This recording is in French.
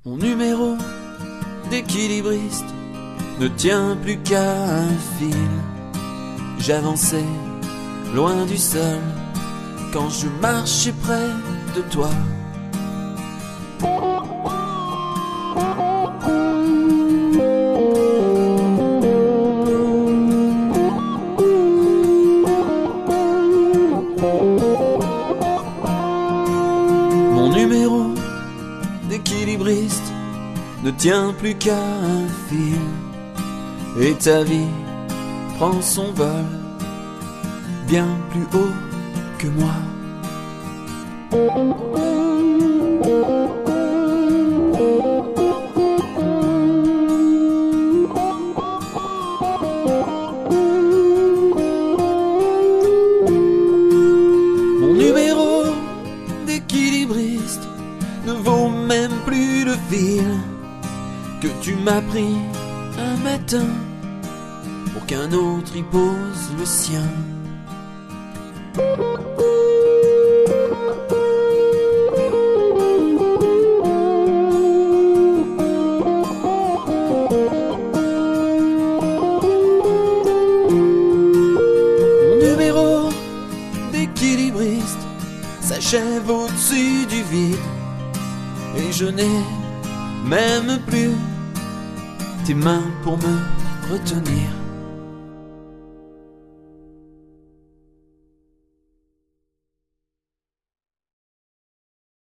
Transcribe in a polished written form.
Mon numéro d'équilibriste ne tient plus qu'à un fil. J'avançais loin du sol quand je marchais près de toi. Mon numéro d'équilibriste ne tient plus qu'à un fil. Et ta vie prend son vol bien plus haut que moi. Mon numéro d'équilibriste ne vaut même plus le fil que tu m'as pris un matin pour qu'un autre y pose le sien. Mon numéro d'équilibriste s'achève au-dessus du vide et je n'ai même plus tes mains pour me retenir.